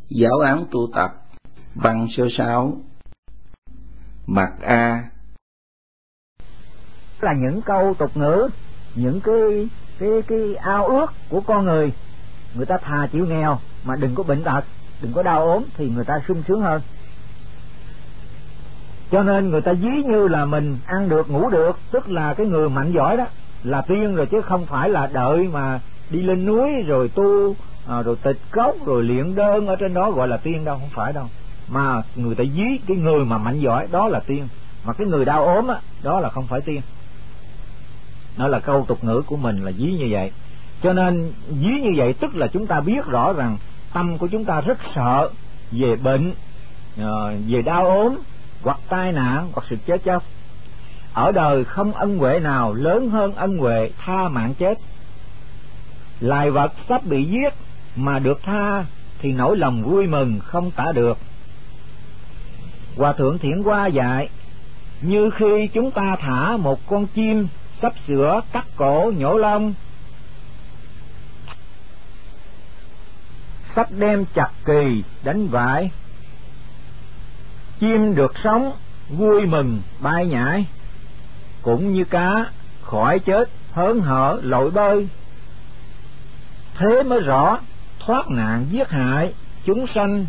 Giáo án tu tập, băng số 6. Mặt A. Là những câu tục ngữ, những cái ao ước của con người. Người ta thà chịu nghèo mà đừng có bệnh tật, đừng có đau ốm thì người ta sung sướng hơn. Cho nên người ta ví như là mình ăn được ngủ được, tức là cái người mạnh giỏi đó là tiên rồi, chứ không phải là đợi mà đi lên núi rồi tu rồi tịch cốc rồi luyện đơn ở trên đó gọi là tiên đâu, không phải đâu. Mà người ta ví cái người mà mạnh giỏi đó là tiên, mà cái người đau ốm á đó là không phải tiên. Đó là câu tục ngữ của mình là ví như vậy. Cho nên ví như vậy tức là chúng ta biết rõ rằng tâm của chúng ta rất sợ về bệnh, về đau ốm, hoặc tai nạn, hoặc sự chết chóc. Ở đời không ân huệ nào lớn hơn ân huệ tha mạng chết. Loài vật sắp bị giết mà được tha thì nỗi lòng vui mừng không tả được. Hòa thượng Thiện Hoa dạy, như khi chúng ta thả một con chim sắp sửa cắt cổ nhổ lông, sắp đem chặt kỳ đánh vải, chim được sống vui mừng bay nhảy, cũng như cá khỏi chết hớn hở lội bơi. Thế mới rõ thoát nạn giết hại chúng sanh,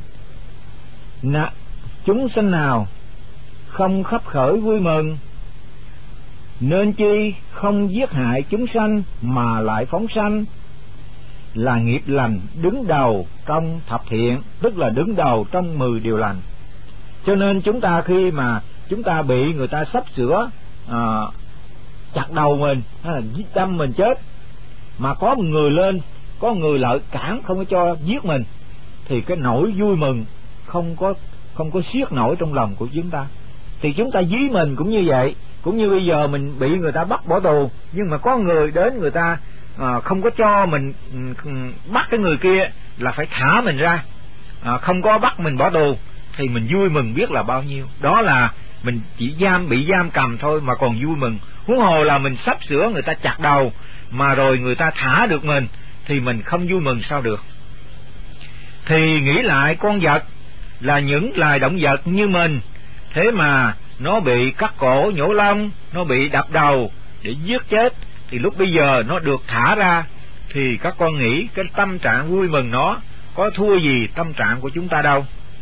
chúng sanh nào không khắp khởi vui mừng. Nên chi không giết hại chúng sanh mà lại phóng sanh, là nghiệp lành đứng đầu trong thập thiện, tức là đứng đầu trong 10 điều lành. Cho nên chúng ta khi mà chúng ta bị người ta sắp sửa chặt đầu mình, đâm mình chết, mà có một người lên, có người lợi cản không có cho giết mình, thì cái nỗi vui mừng không có xiết nổi trong lòng của chúng ta. Thì chúng ta dí mình cũng như vậy. Cũng như bây giờ mình bị người ta bắt bỏ tù, nhưng mà có người đến người ta không có cho mình bắt cái người kia, là phải thả mình ra, không có bắt mình bỏ tù, thì mình vui mừng biết là bao nhiêu. Đó là mình chỉ bị giam cầm thôi mà còn vui mừng. Huống hồ là mình sắp sửa người ta chặt đầu mà rồi người ta thả được mình, thì mình không vui mừng sao được. Thì nghĩ lại con vật là những loài động vật như mình, thế mà nó bị cắt cổ nhổ lông, nó bị đập đầu để giết chết, thì lúc bây giờ nó được thả ra, thì các con nghĩ cái tâm trạng vui mừng nó có thua gì tâm trạng của chúng ta đâu.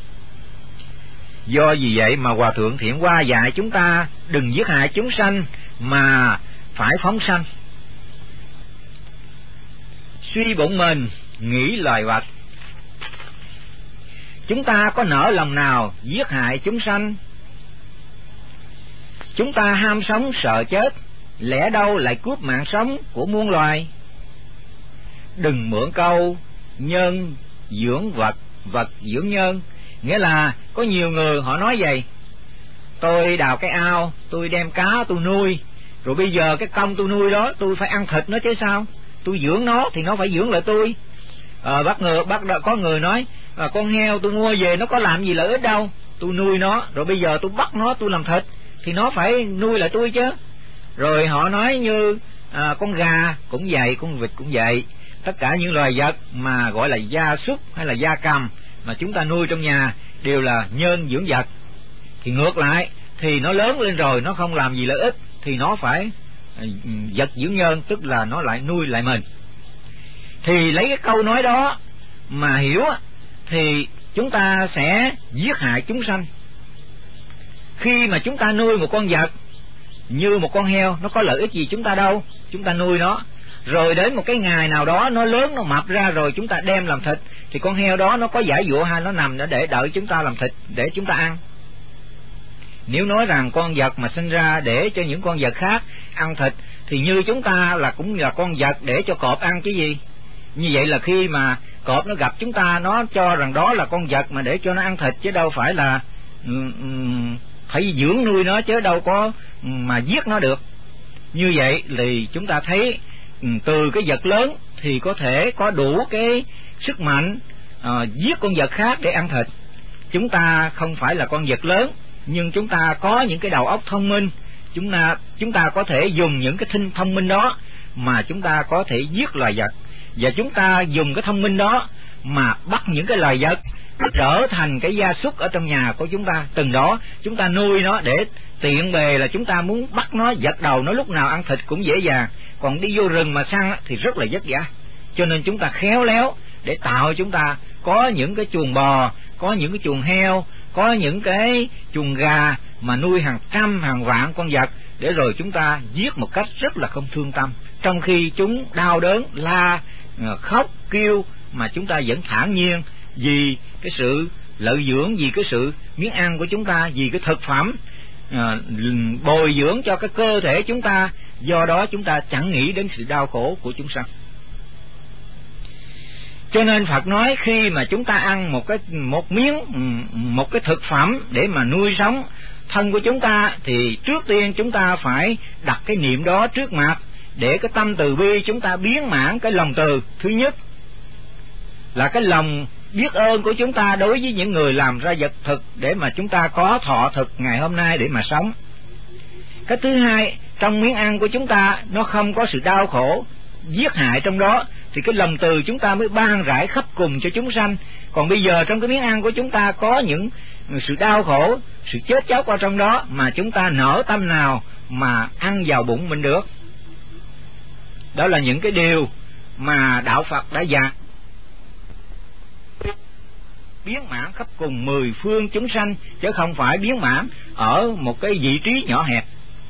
Do vì vậy mà Hòa thượng Thiện Hoa dạy chúng ta đừng giết hại chúng sanh mà phải phóng sanh. Suy bụng mình nghĩ loài vật, chúng ta có nỡ lòng nào giết hại chúng sanh. Chúng ta ham sống sợ chết, lẽ đâu lại cướp mạng sống của muôn loài. Đừng mượn câu nhân dưỡng vật, vật dưỡng nhân. Nghĩa là có nhiều người họ nói vậy: tôi đào cái ao, tôi đem cá tôi nuôi, rồi bây giờ cái công tôi nuôi đó tôi phải ăn thịt nó chứ sao. Tôi dưỡng nó thì nó phải dưỡng lại tôi. Có người nói con heo tôi mua về nó có làm gì lợi ích đâu, tôi nuôi nó, rồi bây giờ tôi bắt nó tôi làm thịt thì nó phải nuôi lại tôi chứ. Rồi họ nói như con gà cũng vậy, con vịt cũng vậy. Tất cả những loài vật mà gọi là gia súc hay là gia cầm mà chúng ta nuôi trong nhà đều là nhân dưỡng vật. Thì ngược lại, thì nó lớn lên rồi nó không làm gì lợi ích thì nó phải vật dưỡng nhân, tức là nó lại nuôi lại mình. Thì lấy cái câu nói đó mà hiểu thì chúng ta sẽ giết hại chúng sanh. Khi mà chúng ta nuôi một con vật như một con heo, nó có lợi ích gì chúng ta đâu. Chúng ta nuôi nó, rồi đến một cái ngày nào đó nó lớn, nó mập ra rồi chúng ta đem làm thịt, thì con heo đó nó có giải dụa hay nó nằm để đợi chúng ta làm thịt để chúng ta ăn. Nếu nói rằng con vật mà sinh ra để cho những con vật khác ăn thịt, thì như chúng ta là cũng là con vật để cho cọp ăn chứ gì. Như vậy là khi mà cọp nó gặp chúng ta, nó cho rằng đó là con vật mà để cho nó ăn thịt, chứ đâu phải là phải dưỡng nuôi nó, chứ đâu có mà giết nó được. Như vậy thì chúng ta thấy từ cái vật lớn thì có thể có đủ cái sức mạnh giết con vật khác để ăn thịt. Chúng ta không phải là con vật lớn, nhưng chúng ta có những cái đầu óc thông minh. Chúng ta có thể dùng những cái thông minh đó mà chúng ta có thể giết loài vật, và chúng ta dùng cái thông minh đó mà bắt những cái loài vật trở thành cái gia súc ở trong nhà của chúng ta. Từng đó chúng ta nuôi nó để tiện bề là chúng ta muốn bắt nó, giật đầu nó, lúc nào ăn thịt cũng dễ dàng. Còn đi vô rừng mà săn thì rất là vất vả. Cho nên chúng ta khéo léo để tạo chúng ta có những cái chuồng bò, có những cái chuồng heo, có những cái chuồng gà mà nuôi hàng trăm hàng vạn con vật, để rồi chúng ta giết một cách rất là không thương tâm, trong khi chúng đau đớn, la, khóc, kêu, mà chúng ta vẫn thản nhiên vì cái sự lợi dưỡng, vì cái sự miếng ăn của chúng ta, vì cái thực phẩm bồi dưỡng cho cái cơ thể chúng ta. Do đó chúng ta chẳng nghĩ đến sự đau khổ của chúng sanh. Cho nên Phật nói khi mà chúng ta ăn một cái thực phẩm để mà nuôi sống thân của chúng ta, thì trước tiên chúng ta phải đặt cái niệm đó trước mặt, để cái tâm từ bi chúng ta biến mãn cái lòng từ. Thứ nhất là cái lòng biết ơn của chúng ta đối với những người làm ra vật thực để mà chúng ta có thọ thực ngày hôm nay để mà sống. Cái thứ hai, trong miếng ăn của chúng ta nó không có sự đau khổ, giết hại trong đó, thì cái lòng từ chúng ta mới ban rải khắp cùng cho chúng sanh. Còn bây giờ trong cái miếng ăn của chúng ta có những sự đau khổ, sự chết chóc ở trong đó, mà chúng ta nở tâm nào mà ăn vào bụng mình được. Đó là những cái điều mà Đạo Phật đã dạy biến mãn khắp cùng 10 phương chúng sanh, chứ không phải biến mãn ở một cái vị trí nhỏ hẹp.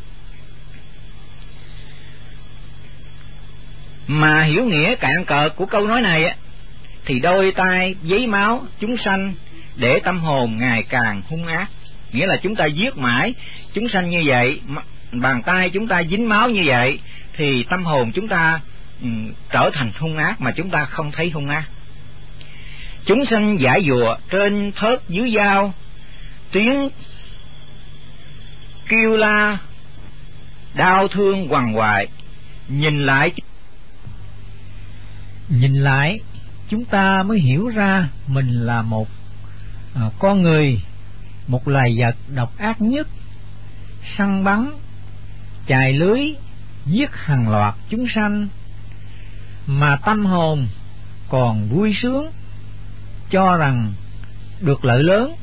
Mà hiểu nghĩa cạn cợt của câu nói này thì đôi tay giấy máu chúng sanh để tâm hồn ngày càng hung ác. Nghĩa là chúng ta giết mãi chúng sanh như vậy, bàn tay chúng ta dính máu như vậy, thì tâm hồn chúng ta trở thành hung ác mà chúng ta không thấy hung ác. Chúng sanh giải dùa trên thớt dưới dao, tiếng kêu la đau thương quằn quại. Nhìn lại chúng ta mới hiểu ra mình là một con người, một loài vật độc ác nhất, săn bắn, chài lưới, giết hàng loạt chúng sanh, mà tâm hồn còn vui sướng, cho rằng được lợi lớn,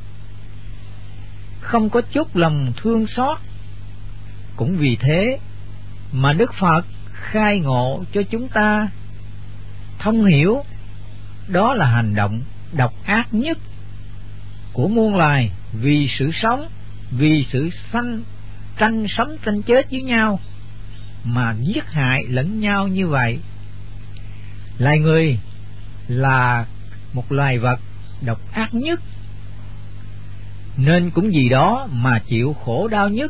không có chút lòng thương xót. Cũng vì thế mà Đức Phật khai ngộ cho chúng ta thông hiểu đó là hành động độc ác nhất của muôn loài, vì sự sống, vì sự tranh sống tranh chết với nhau mà giết hại lẫn nhau như vậy. Loài người là một loài vật độc ác nhất, nên cũng vì đó mà chịu khổ đau nhất.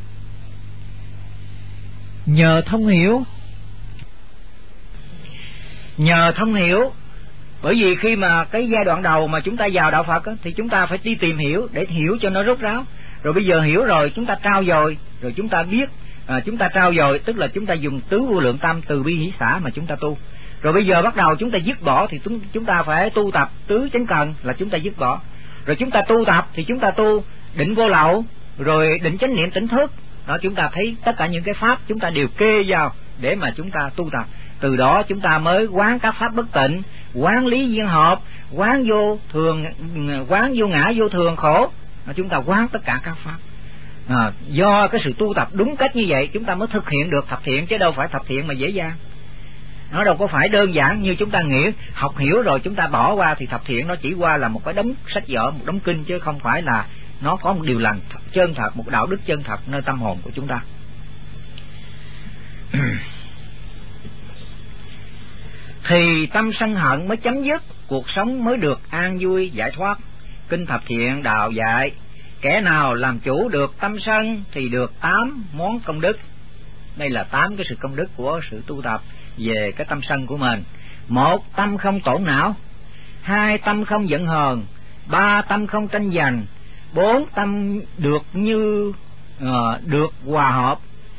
Nhờ thông hiểu, bởi vì khi mà cái giai đoạn đầu mà chúng ta vào Đạo Phật thì chúng ta phải đi tìm hiểu để hiểu cho nó rốt ráo. Rồi bây giờ hiểu rồi, chúng ta trao dồi, rồi chúng ta biết, chúng ta trao dồi tức là chúng ta dùng tứ vô lượng tâm từ bi hỷ xả mà chúng ta tu. Rồi bây giờ bắt đầu chúng ta dứt bỏ thì chúng ta phải tu tập tứ chánh cần là chúng ta dứt bỏ. Rồi chúng ta tu tập thì chúng ta tu định vô lậu, rồi định chánh niệm tỉnh thức. Đó, chúng ta thấy tất cả những cái pháp chúng ta đều kê vào để mà chúng ta tu tập. Từ đó chúng ta mới quán các pháp bất tịnh, quán lý duyên hợp, quán vô thường, quán vô ngã vô thường khổ. Chúng ta quán tất cả các pháp. Do cái sự tu tập đúng cách như vậy chúng ta mới thực hiện được thập thiện, chứ đâu phải thập thiện mà dễ dàng. Nó đâu có phải đơn giản như chúng ta nghĩ, học hiểu rồi chúng ta bỏ qua thì thập thiện nó chỉ qua là một cái đống sách vở, một đống kinh, chứ không phải là nó có một điều lành chân thật, một đạo đức chân thật nơi tâm hồn của chúng ta. Thì tâm sân hận mới chấm dứt, cuộc sống mới được an vui giải thoát. Kinh Thập Thiện đạo dạy, kẻ nào làm chủ được tâm sân thì được 8 món công đức. Đây là 8 cái sự công đức của sự tu tập về cái tâm sân của mình. 1. Tâm không tổn não. 2. Tâm không giận hờn. 3. Tâm không tranh giành. 4. Tâm được được hòa hợp.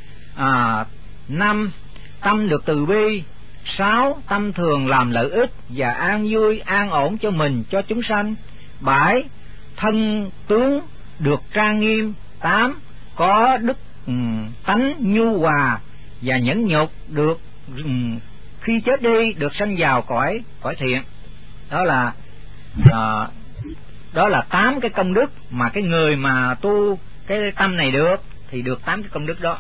5. Tâm được từ bi. 6. Tâm thường làm lợi ích và an vui an ổn cho mình, cho chúng sanh. 7. Thân tướng được trang nghiêm. 8. Có đức tánh nhu hòa và nhẫn nhục, được khi chết đi được sanh vào cõi thiện. Đó là Đó là 8 cái công đức mà cái người mà tu cái tâm này được thì được 8 cái công đức đó.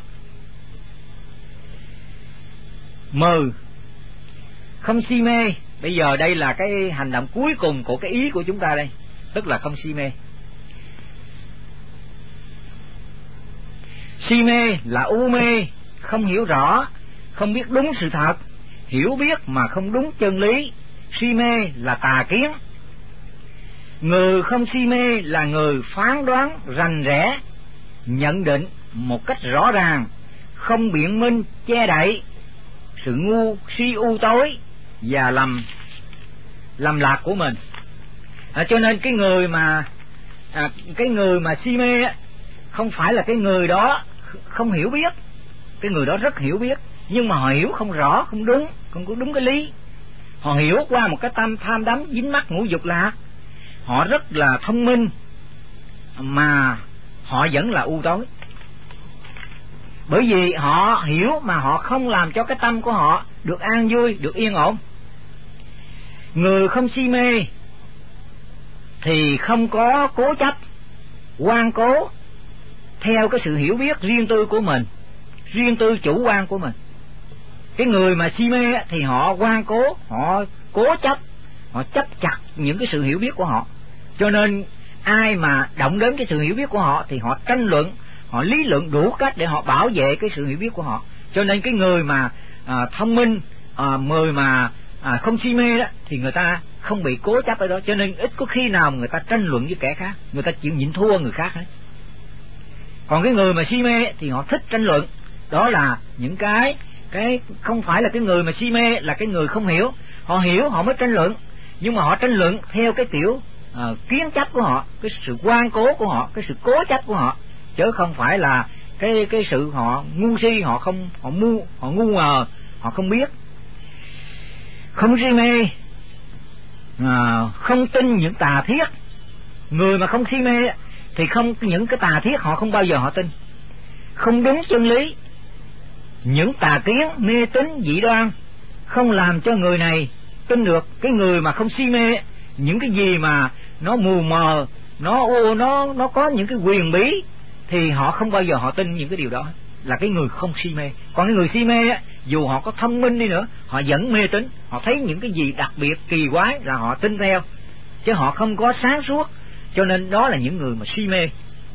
10. Không si mê. Bây giờ đây là cái hành động cuối cùng của cái ý của chúng ta đây, tức là không si mê. Si mê là u mê, không hiểu rõ, không biết đúng sự thật, hiểu biết mà không đúng chân lý. Si mê là tà kiến. Người không si mê là người phán đoán rành rẽ, nhận định một cách rõ ràng, không biện minh che đậy sự ngu si u tối và lầm lạc của mình. Cho nên cái người mà si mê không phải là cái người đó không hiểu biết, cái người đó rất hiểu biết, nhưng mà họ hiểu không rõ, không có đúng cái lý. Họ hiểu qua một cái tâm tham đắm dính mắc ngũ dục lạc. Họ rất là thông minh mà họ vẫn là u tối, bởi vì họ hiểu mà họ không làm cho cái tâm của họ được an vui, được yên ổn. Người không si mê thì không có cố chấp, ngoan cố theo cái sự hiểu biết riêng tư của mình, riêng tư chủ quan của mình. Cái người mà si mê thì họ ngoan cố, họ cố chấp, họ chấp chặt những cái sự hiểu biết của họ. Cho nên ai mà động đến cái sự hiểu biết của họ thì họ tranh luận, họ lý luận đủ cách để họ bảo vệ cái sự hiểu biết của họ. Cho nên cái người mà thông minh, người mà không si mê đó thì người ta không bị cố chấp ở đó, cho nên ít có khi nào người ta tranh luận với kẻ khác, người ta chịu nhịn thua người khác hết. Còn cái người mà si mê thì họ thích tranh luận. Đó là những cái không phải là cái người mà si mê là cái người không hiểu. Họ hiểu họ mới tranh luận, nhưng mà họ tranh luận theo cái kiểu kiến chấp của họ, cái sự ngoan cố của họ, cái sự cố chấp của họ, chứ không phải là cái sự họ ngu si, họ ngu ngờ, họ không biết. Không si mê, không tin những tà thiết. Người mà không si mê thì không, những cái tà thiết họ không bao giờ họ tin, không đúng chân lý. Những tà kiến mê tín dị đoan không làm cho người này tin được. Cái người mà không si mê, những cái gì mà nó mù mờ, nó có những cái quyền bí thì họ không bao giờ họ tin những cái điều đó, là cái người không si mê. Còn cái người si mê dù họ có thông minh đi nữa, họ vẫn mê tín. Họ thấy những cái gì đặc biệt kỳ quái là họ tin theo, chứ họ không có sáng suốt. Cho nên đó là những người mà si mê.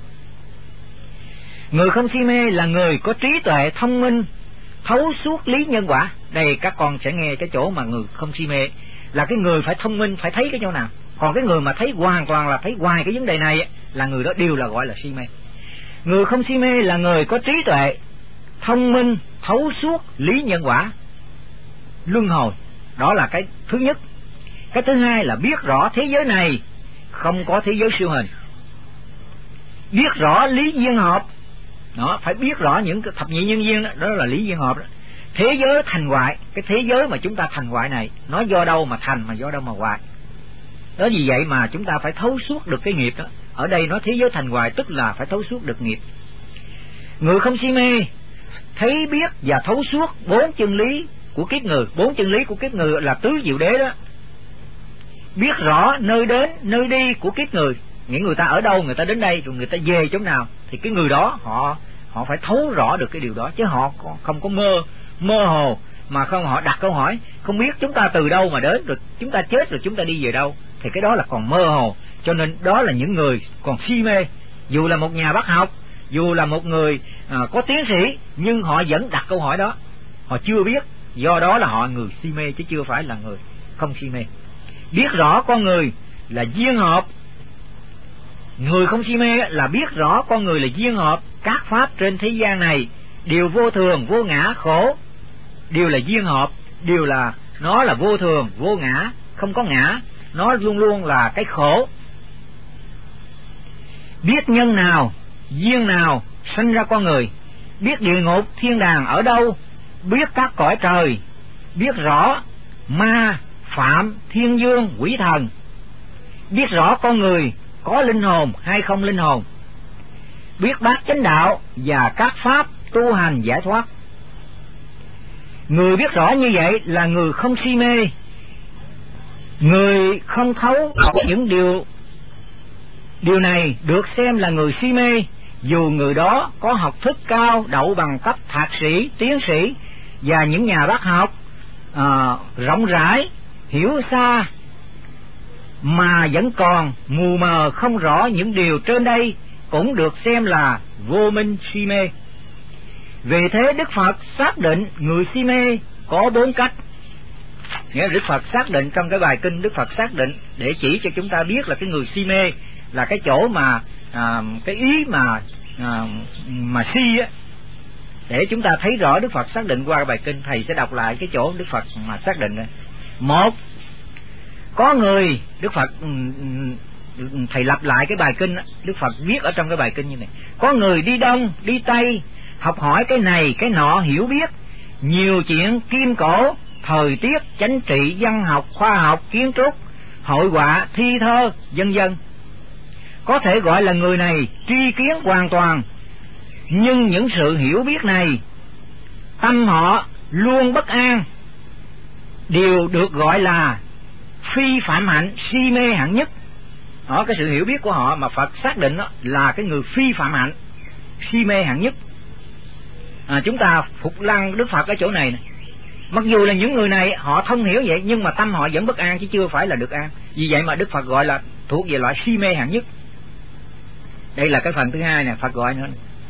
Người không si mê là người có trí tuệ thông minh, thấu suốt lý nhân quả. Đây các con sẽ nghe cái chỗ mà người không si mê là cái người phải thông minh, phải thấy cái chỗ nào. Còn cái người mà thấy hoàn toàn là thấy hoài cái vấn đề này là người đó đều là gọi là si mê. Người không si mê là người có trí tuệ thông minh, thấu suốt lý nhân quả, luân hồi. Đó là cái thứ nhất. Cái thứ hai là biết rõ thế giới này không có thế giới siêu hình, biết rõ lý duyên hợp. Đó, phải biết rõ những cái thập nhị nhân duyên đó, đó là lý duyên hợp đó. Thế giới thành hoại, cái thế giới mà chúng ta thành hoại này, nó do đâu mà thành, mà do đâu mà hoại. Đó, vì vậy mà chúng ta phải thấu suốt được cái nghiệp đó. Ở đây nói thế giới thành hoại tức là phải thấu suốt được nghiệp. Người không si mê thấy biết và thấu suốt 4 chân lý của kiếp người. 4 chân lý của kiếp người là tứ diệu đế đó. Biết rõ nơi đến nơi đi của kiếp người, những người ta ở đâu, người ta đến đây rồi người ta về chỗ nào, thì cái người đó họ phải thấu rõ được cái điều đó, chứ họ không có mơ hồ mà không họ đặt câu hỏi không biết chúng ta từ đâu mà đến, rồi chúng ta chết rồi chúng ta đi về đâu, thì cái đó là còn mơ hồ. Cho nên đó là những người còn si mê. Dù là một nhà bác học, dù là một người có tiến sĩ, nhưng họ vẫn đặt câu hỏi đó, họ chưa biết. Do đó là họ người si mê chứ chưa phải là người không si mê. Biết rõ con người là duyên hợp. Người không si mê là biết rõ con người là duyên hợp. Các pháp trên thế gian này đều vô thường, vô ngã, khổ, đều là duyên hợp, đều là nó là vô thường, vô ngã, không có ngã, nó luôn luôn là cái khổ. Biết nhân nào, duyên nào sanh ra con người, biết địa ngục, thiên đàng ở đâu, biết các cõi trời, biết rõ ma, phạm, thiên dương, quỷ thần, biết rõ con người có linh hồn hay không linh hồn, biết bát chánh đạo và các pháp tu hành giải thoát. Người biết rõ như vậy là người không si mê. Người không thấu những điều Điều này được xem là người si mê, dù người đó có học thức cao, đậu bằng cấp thạc sĩ, tiến sĩ và những nhà bác học rộng rãi, hiểu xa, mà vẫn còn mù mờ không rõ những điều trên đây, cũng được xem là vô minh si mê. Vì thế Đức Phật xác định người si mê có 4 cách. Nghĩa là Đức Phật xác định trong cái bài kinh, Đức Phật xác định để chỉ cho chúng ta biết là cái người si mê là cái chỗ mà cái ý mà si á, để chúng ta thấy rõ Đức Phật xác định qua bài kinh. Thầy sẽ đọc lại cái chỗ Đức Phật mà xác định này. Một, có người, Đức Phật thầy lặp lại cái bài kinh, Đức Phật viết ở trong cái bài kinh như này: có người đi đông đi tây, học hỏi cái này cái nọ, hiểu biết nhiều chuyện kim cổ, thời tiết, chính trị, văn học, khoa học, kiến trúc, hội họa, thi thơ, vân vân. Có thể gọi là người này tri kiến hoàn toàn, nhưng những sự hiểu biết này tâm họ luôn bất an, đều được gọi là phi phạm hạnh, si mê hạng nhất. Đó, cái sự hiểu biết của họ mà Phật xác định đó là cái người phi phạm hạnh, si mê hạng nhất. Chúng ta phục lăng Đức Phật ở chỗ này. Mặc dù là những người này họ thông hiểu vậy, nhưng mà tâm họ vẫn bất an chứ chưa phải là được an. Vì vậy mà Đức Phật gọi là thuộc về loại si mê hạng nhất. Đây là cái phần thứ hai nè, Phật gọi nữa.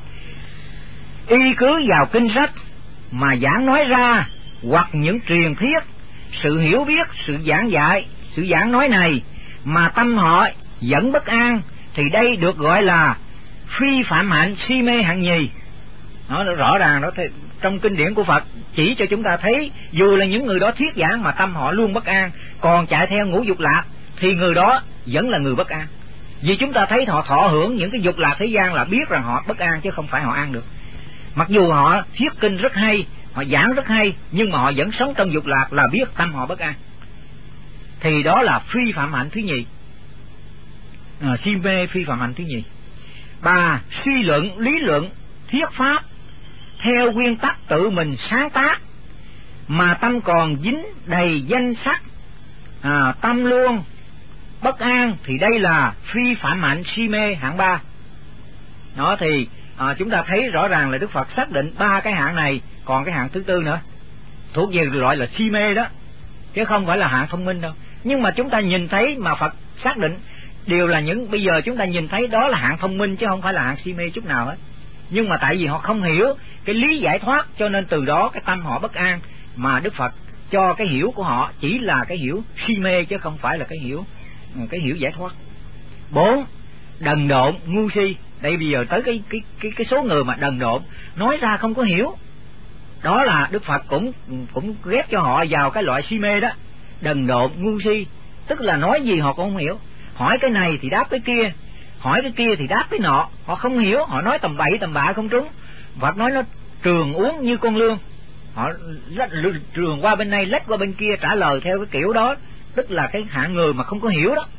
Y cứ vào kinh sách mà giảng nói ra, hoặc những truyền thuyết, sự hiểu biết, sự giảng dạy, sự giảng nói này mà tâm họ vẫn bất an, thì đây được gọi là phi phạm hạnh, si mê hạng nhì. Nó rõ ràng đó, trong kinh điển của Phật chỉ cho chúng ta thấy, dù là những người đó thuyết giảng mà tâm họ luôn bất an, còn chạy theo ngũ dục lạc, thì người đó vẫn là người bất an. Vì chúng ta thấy họ thọ hưởng những cái dục lạc thế gian là biết rằng họ bất an chứ không phải họ an được. Mặc dù họ thuyết kinh rất hay, họ giảng rất hay, nhưng mà họ vẫn sống trong dục lạc là biết tâm họ bất an. Thì đó là phi phạm hạnh thứ nhì, si mê phi phạm hạnh thứ nhì. 3. Suy luận, lý luận, thuyết pháp theo nguyên tắc tự mình sáng tác, mà tâm còn dính đầy danh sắc, tâm luôn bất an, thì đây là phi phạm hạnh, si mê hạng 3. Đó thì chúng ta thấy rõ ràng là Đức Phật xác định 3 cái hạng này, còn cái hạng thứ tư nữa thuộc về loại là si mê đó, chứ không phải là hạng thông minh đâu. Nhưng mà chúng ta nhìn thấy mà Phật xác định đều là những, bây giờ chúng ta nhìn thấy đó là hạng thông minh chứ không phải là hạng si mê chút nào hết. Nhưng mà tại vì họ không hiểu cái lý giải thoát, cho nên từ đó cái tâm họ bất an, mà Đức Phật cho cái hiểu của họ chỉ là cái hiểu si mê chứ không phải là cái hiểu giải thoát. 4. Đần độn, ngu si. Đây bây giờ tới cái số người mà đần độn, nói ra không có hiểu, đó là Đức Phật cũng ghép cho họ vào cái loại si mê đó. Đần độn, ngu si, tức là nói gì họ cũng không hiểu, hỏi cái này thì đáp cái kia, hỏi cái kia thì đáp cái nọ, họ không hiểu, họ nói tầm bậy tầm bạ không trúng. Phật nói nó trường uống như con lươn, họ trường qua bên này lách qua bên kia trả lời theo cái kiểu đó, tức là cái hạng người mà không có hiểu đó.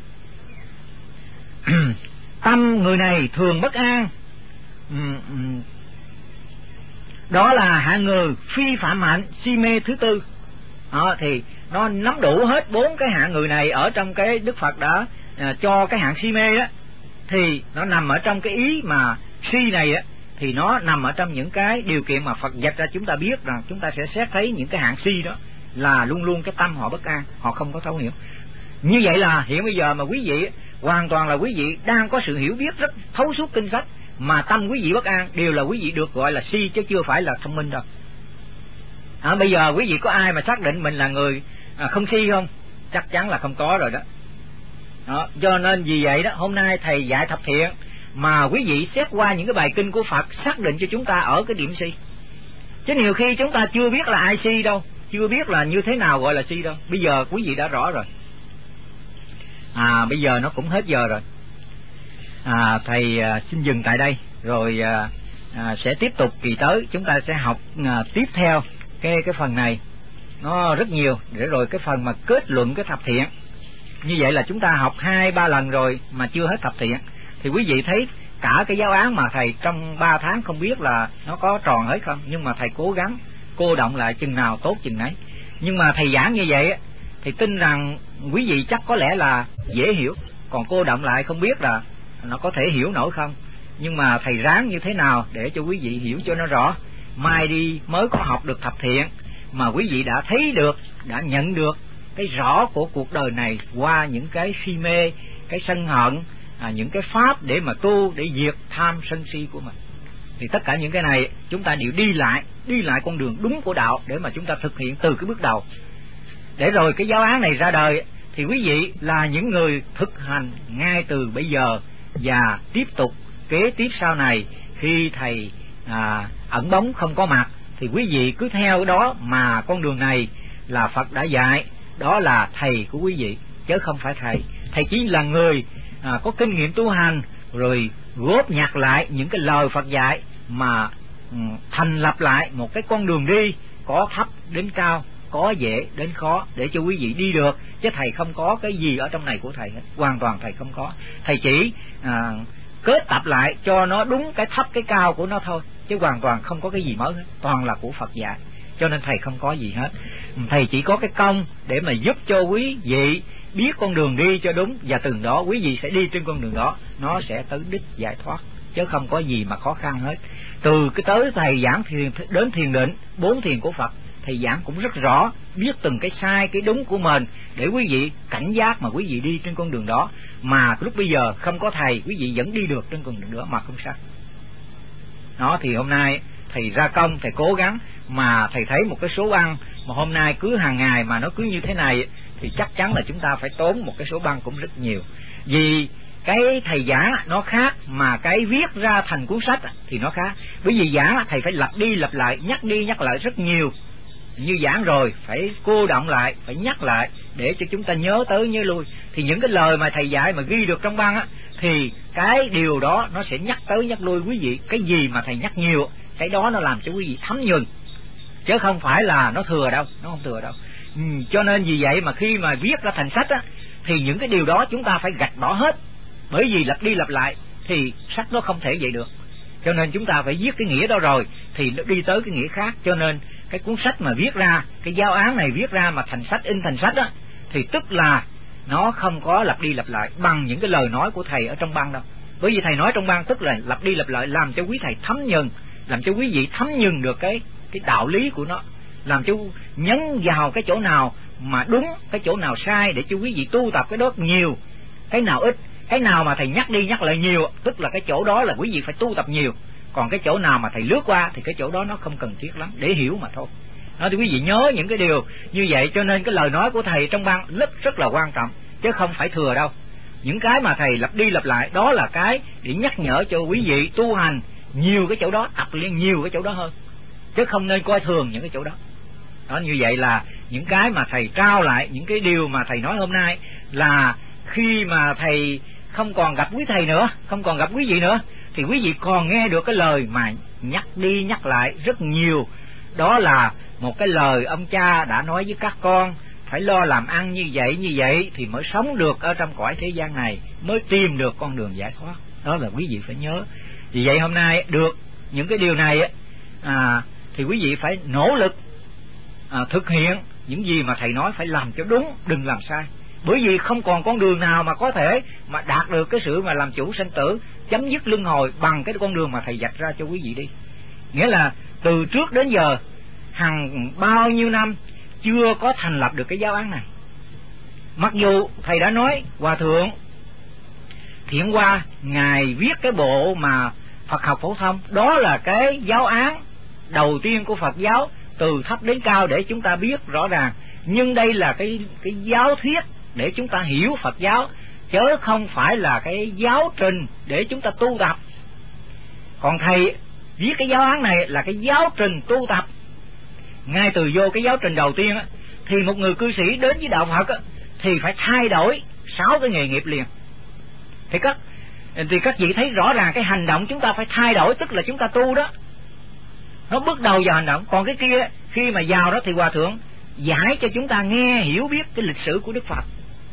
Tâm người này thường bất an, đó là hạng người phi phạm hạnh, si mê thứ tư. Thì nó nắm đủ hết 4 cái hạng người này ở trong cái Đức Phật đã cho cái hạng si mê đó. Thì nó nằm ở trong cái ý mà si này á, thì nó nằm ở trong những cái điều kiện mà Phật dạy ra chúng ta biết rằng chúng ta sẽ xét thấy những cái hạng si đó là luôn luôn cái tâm họ bất an, họ không có thấu hiểu. Như vậy là hiện bây giờ mà quý vị hoàn toàn là quý vị đang có sự hiểu biết rất thấu suốt kinh sách, mà tâm quý vị bất an, đều là quý vị được gọi là si chứ chưa phải là thông minh đâu. Bây giờ quý vị có ai mà xác định mình là người không si không? Chắc chắn là không có rồi đó. Cho nên vì vậy đó, hôm nay thầy dạy thập thiện mà quý vị xét qua những cái bài kinh của Phật xác định cho chúng ta ở cái điểm si. Chứ nhiều khi chúng ta chưa biết là ai si đâu, chưa biết là như thế nào gọi là si đâu. Bây giờ quý vị đã rõ rồi. Bây giờ nó cũng hết giờ rồi. Thầy xin dừng tại đây, rồi sẽ tiếp tục kỳ tới chúng ta sẽ học tiếp theo cái phần này. Nó rất nhiều, để rồi cái phần mà kết luận cái thập thiện. Như vậy là chúng ta học 2-3 lần rồi mà chưa hết thập thiện. Thì quý vị thấy cả cái giáo án mà thầy trong 3 tháng không biết là nó có tròn hết không, nhưng mà thầy cố gắng cô động lại chừng nào tốt chừng nấy. Nhưng mà thầy giảng như vậy thì tin rằng quý vị chắc có lẽ là dễ hiểu, còn cô động lại không biết là nó có thể hiểu nổi không, nhưng mà thầy ráng như thế nào để cho quý vị hiểu cho nó rõ. Mai đi mới có học được thập thiện mà quý vị đã thấy được, đã nhận được cái rõ của cuộc đời này qua những cái si mê, cái sân hận, những cái pháp để mà tu, để diệt tham sân si của mình. Thì tất cả những cái này chúng ta đều đi lại con đường đúng của đạo để mà chúng ta thực hiện từ cái bước đầu. Để rồi cái giáo án này ra đời thì quý vị là những người thực hành ngay từ bây giờ và tiếp tục kế tiếp sau này. Khi thầy ẩn bóng không có mặt thì quý vị cứ theo đó mà con đường này là Phật đã dạy, đó là thầy của quý vị chứ không phải thầy. Thầy chỉ là người có kinh nghiệm tu hành rồi góp nhặt lại những cái lời Phật dạy mà thành lập lại một cái con đường đi, có thấp đến cao, có dễ đến khó để cho quý vị đi được. Chứ thầy không có cái gì ở trong này của thầy hết, hoàn toàn thầy không có. Thầy chỉ kết tập lại cho nó đúng cái thấp cái cao của nó thôi, chứ hoàn toàn không có cái gì mới hết, toàn là của Phật dạy. Cho nên thầy không có gì hết. Thầy chỉ có cái công để mà giúp cho quý vị biết con đường đi cho đúng, và từ đó quý vị sẽ đi trên con đường đó, nó sẽ tới đích giải thoát, chứ không có gì mà khó khăn hết. Từ cái tới thầy giảng đến thiền định, 4 thiền của Phật, thầy giảng cũng rất rõ, biết từng cái sai cái đúng của mình để quý vị cảnh giác mà quý vị đi trên con đường đó. Mà lúc bây giờ không có thầy, quý vị vẫn đi được trên con đường đó mà không sao. Đó thì hôm nay thầy ra công, thầy cố gắng mà thầy thấy một cái số băng mà hôm nay cứ hàng ngày mà nó cứ như thế này thì chắc chắn là chúng ta phải tốn một cái số băng cũng rất nhiều. Vì cái thầy giảng nó khác, mà cái viết ra thành cuốn sách thì nó khác. Bởi vì giảng thầy phải lặp đi lặp lại, nhắc đi nhắc lại rất nhiều. Như giảng rồi phải cô động lại, phải nhắc lại để cho chúng ta nhớ tới nhớ lui. Thì những cái lời mà thầy dạy mà ghi được trong băng thì cái điều đó nó sẽ nhắc tới nhắc lui quý vị. Cái gì mà thầy nhắc nhiều, cái đó nó làm cho quý vị thấm nhuần, chứ không phải là nó thừa đâu, nó không thừa đâu. Cho nên vì vậy mà khi mà viết ra thành sách thì những cái điều đó chúng ta phải gạch bỏ hết. Bởi vì lặp đi lặp lại thì sách nó không thể vậy được. Cho nên chúng ta phải viết cái nghĩa đó rồi thì nó đi tới cái nghĩa khác. Cho nên cái cuốn sách mà viết ra, cái giáo án này viết ra mà thành sách, in thành sách thì tức là nó không có lặp đi lặp lại bằng những cái lời nói của thầy ở trong băng đâu. Bởi vì thầy nói trong băng tức là lặp đi lặp lại, làm cho quý thầy thấm nhuần, làm cho quý vị thấm nhuần được cái đạo lý của nó, làm cho nhấn vào cái chỗ nào mà đúng, cái chỗ nào sai để cho quý vị tu tập cái đó nhiều, cái nào ít. Cái nào mà thầy nhắc đi nhắc lại nhiều tức là cái chỗ đó là quý vị phải tu tập nhiều. Còn cái chỗ nào mà thầy lướt qua thì cái chỗ đó nó không cần thiết lắm, để hiểu mà thôi. Đó thì quý vị nhớ những cái điều như vậy. Cho nên cái lời nói của thầy trong băng rất là quan trọng, chứ không phải thừa đâu. Những cái mà thầy lặp đi lặp lại đó là cái để nhắc nhở cho quý vị tu hành nhiều cái chỗ đó, tập lên nhiều cái chỗ đó hơn, chứ không nên coi thường những cái chỗ đó. Đó, như vậy là những cái mà thầy trao lại, những cái điều mà thầy nói hôm nay là khi mà thầy không còn gặp quý thầy nữa, không còn gặp quý vị nữa, thì quý vị còn nghe được cái lời mà nhắc đi nhắc lại rất nhiều. Đó là một cái lời ông cha đã nói với các con, phải lo làm ăn như vậy thì mới sống được ở trong cõi thế gian này, mới tìm được con đường giải thoát. Đó là quý vị phải nhớ. Vì vậy hôm nay được những cái điều này thì quý vị phải nỗ lực thực hiện những gì mà thầy nói, phải làm cho đúng, đừng làm sai. Bởi vì không còn con đường nào mà có thể mà đạt được cái sự mà làm chủ sanh tử, chấm dứt luân hồi bằng cái con đường mà thầy vạch ra cho quý vị đi. Nghĩa là từ trước đến giờ hàng bao nhiêu năm chưa có thành lập được cái giáo án này. Mặc dù thầy đã nói Hòa Thượng Thiện Hoa ngài viết cái bộ mà Phật học phổ thông, đó là cái giáo án đầu tiên của Phật giáo từ thấp đến cao để chúng ta biết rõ ràng. Nhưng đây là cái giáo thuyết để chúng ta hiểu Phật giáo, chứ không phải là cái giáo trình để chúng ta tu tập. Còn thầy viết cái giáo án này là cái giáo trình tu tập. Ngay từ vô cái giáo trình đầu tiên thì một người cư sĩ đến với đạo Phật thì phải thay đổi 6 cái nghề nghiệp liền. Thì các vị thấy rõ ràng cái hành động chúng ta phải thay đổi, tức là chúng ta tu đó, nó bước đầu vào hành động. Còn cái kia khi mà vào đó thì Hòa Thượng giải cho chúng ta nghe hiểu biết cái lịch sử của Đức Phật,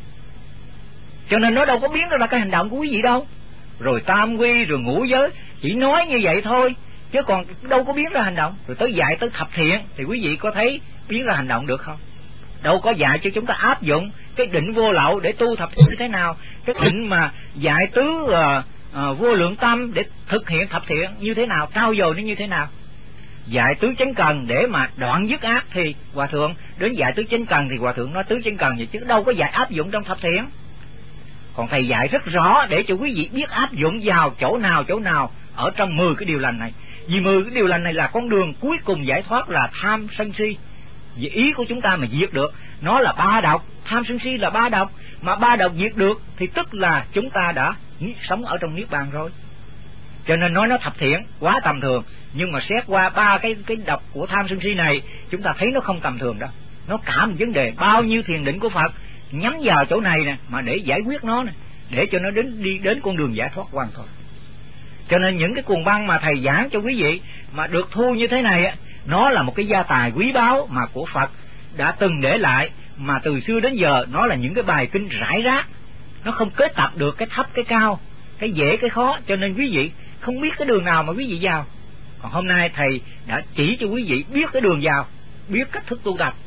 cho nên nó đâu có biến ra cái hành động của quý vị đâu. Rồi tam quy rồi ngũ giới chỉ nói như vậy thôi, chứ còn đâu có biến ra hành động. Rồi tới dạy tới thập thiện thì quý vị có thấy biến ra hành động được không? Đâu có dạy cho chúng ta áp dụng cái định vô lậu để tu thập thiện như thế nào. Cái định mà dạy tứ vô lượng tâm để thực hiện thập thiện như thế nào, trau dồi nó như thế nào. Dạy tứ chánh cần để mà đoạn dứt ác thì hòa thượng đến dạy tứ chánh cần, thì hòa thượng nói tứ chánh cần vậy chứ đâu có dạy áp dụng trong thập thiện. Còn thầy dạy rất rõ để cho quý vị biết áp dụng vào chỗ nào ở trong 10 cái điều lành này. Vì 10 cái điều lành này là con đường cuối cùng giải thoát là tham sân si. Vì ý của chúng ta mà diệt được, nó là ba độc, tham sân si là ba độc, mà ba độc diệt được thì tức là chúng ta đã sống ở trong niết bàn rồi. Cho nên nói nó thập thiện quá tầm thường, nhưng mà xét qua ba cái độc của tham sân si này, chúng ta thấy nó không tầm thường đâu. Nó cả một vấn đề, bao nhiêu thiền định của Phật nhắm vào chỗ này nè, mà để giải quyết nó nè, để cho nó đi đến con đường giải thoát hoàn toàn. Cho nên những cái cuồng băng mà thầy giảng cho quý vị mà được thu như thế này á, nó là một cái gia tài quý báu mà của Phật đã từng để lại, mà từ xưa đến giờ nó là những cái bài kinh rải rác, nó không kết tập được cái thấp cái cao, cái dễ cái khó, cho nên quý vị không biết cái đường nào mà quý vị vào. Còn hôm nay thầy đã chỉ cho quý vị biết cái đường vào, biết cách thức tu tập.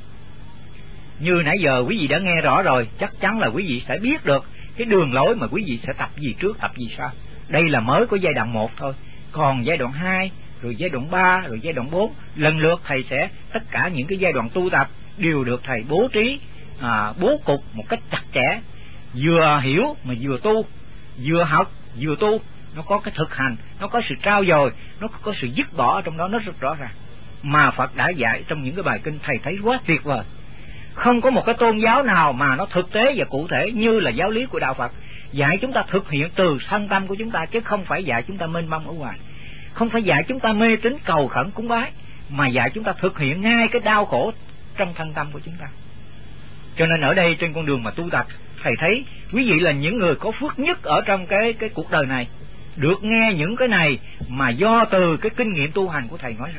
Như nãy giờ quý vị đã nghe rõ rồi, chắc chắn là quý vị sẽ biết được cái đường lối mà quý vị sẽ tập gì trước, tập gì sau. Đây là mới có giai đoạn 1 thôi, còn giai đoạn 2, rồi giai đoạn 3, rồi giai đoạn 4, lần lượt thầy sẽ tất cả những cái giai đoạn tu tập đều được thầy bố trí, bố cục một cách chặt chẽ, vừa hiểu mà vừa tu, vừa học vừa tu. Nó có cái thực hành, nó có sự trao dồi, nó có sự dứt bỏ ở trong đó, nó rất rõ ràng. Mà Phật đã dạy trong những cái bài kinh thầy thấy quá tuyệt vời. Không có một cái tôn giáo nào mà nó thực tế và cụ thể như là giáo lý của Đạo Phật. Dạy chúng ta thực hiện từ thân tâm của chúng ta, chứ không phải dạy chúng ta mênh mông ở ngoài. Không phải dạy chúng ta mê tín cầu khẩn cúng bái, mà dạy chúng ta thực hiện ngay cái đau khổ trong thân tâm của chúng ta. Cho nên ở đây trên con đường mà tu tập, thầy thấy quý vị là những người có phước nhất ở trong cái cuộc đời này, được nghe những cái này mà do từ cái kinh nghiệm tu hành của thầy nói ra,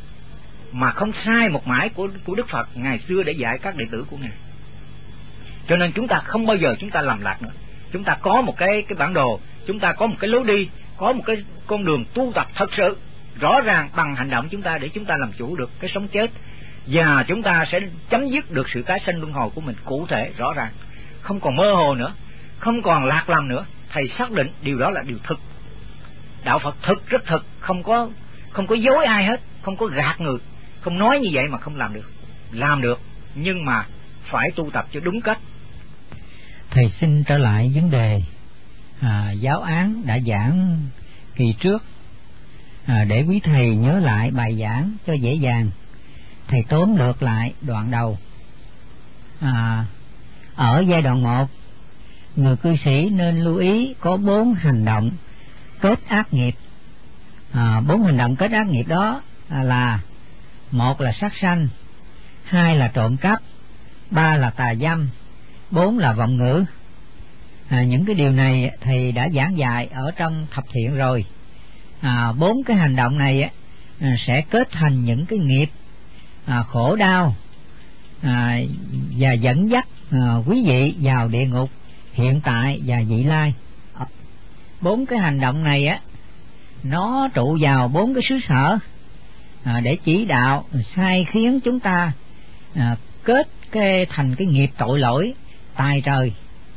mà không sai một mãi của Đức Phật ngày xưa để dạy các đệ tử của Ngài. Cho nên chúng ta không bao giờ chúng ta lầm lạc nữa. Chúng ta có một cái bản đồ, chúng ta có một cái lối đi, có một cái con đường tu tập thật sự rõ ràng bằng hành động chúng ta, để chúng ta làm chủ được cái sống chết, và chúng ta sẽ chấm dứt được sự tái sanh luân hồi của mình cụ thể rõ ràng, không còn mơ hồ nữa, không còn lạc lầm nữa. Thầy xác định điều đó là điều thực. Đạo Phật thực, rất thực, không có dối ai hết, không có gạt người, không nói như vậy mà không làm được. Làm được, nhưng mà phải tu tập cho đúng cách. Thầy xin trở lại vấn đề giáo án đã giảng kỳ trước, để quý thầy nhớ lại bài giảng cho dễ dàng. Thầy tóm lược lại đoạn đầu. Ở giai đoạn 1, người cư sĩ nên lưu ý có 4 hành động kết ác nghiệp. 4 hành động kết ác nghiệp đó là: 1 là sát sanh, 2 là trộm cắp, 3 là tà dâm, 4 là vọng ngữ. Những cái điều này thầy đã giảng dạy ở trong thập thiện rồi. 4 cái hành động này sẽ kết thành những cái nghiệp khổ đau, và dẫn dắt quý vị vào địa ngục hiện tại và vị lai. 4 cái hành động này nó trụ vào 4 cái xứ sở để chỉ đạo sai khiến chúng ta kết thành cái nghiệp tội lỗi tài trời.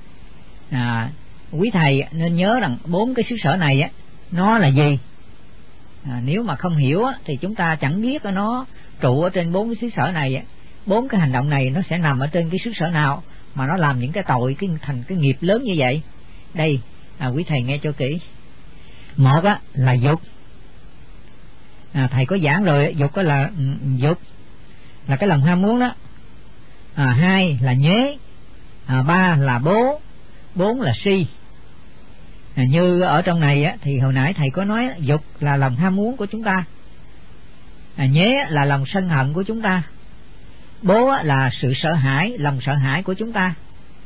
Quý thầy nên nhớ rằng 4 cái xứ sở này nó là gì. Nếu mà không hiểu thì chúng ta chẳng biết nó trụ ở trên 4 cái xứ sở này, 4 cái hành động này nó sẽ nằm ở trên cái xứ sở nào mà nó làm những cái tội, thành cái nghiệp lớn như vậy. Đây, quý thầy nghe cho kỹ. 1 là dục. Thầy có giảng rồi, dục là dục là cái lòng ham muốn đó. 2 là nhế, 3 là bố, 4 là si. Như ở trong này thì hồi nãy thầy có nói dục là lòng ham muốn của chúng ta, nhế là lòng sân hận của chúng ta, bố là sự sợ hãi, lòng sợ hãi của chúng ta,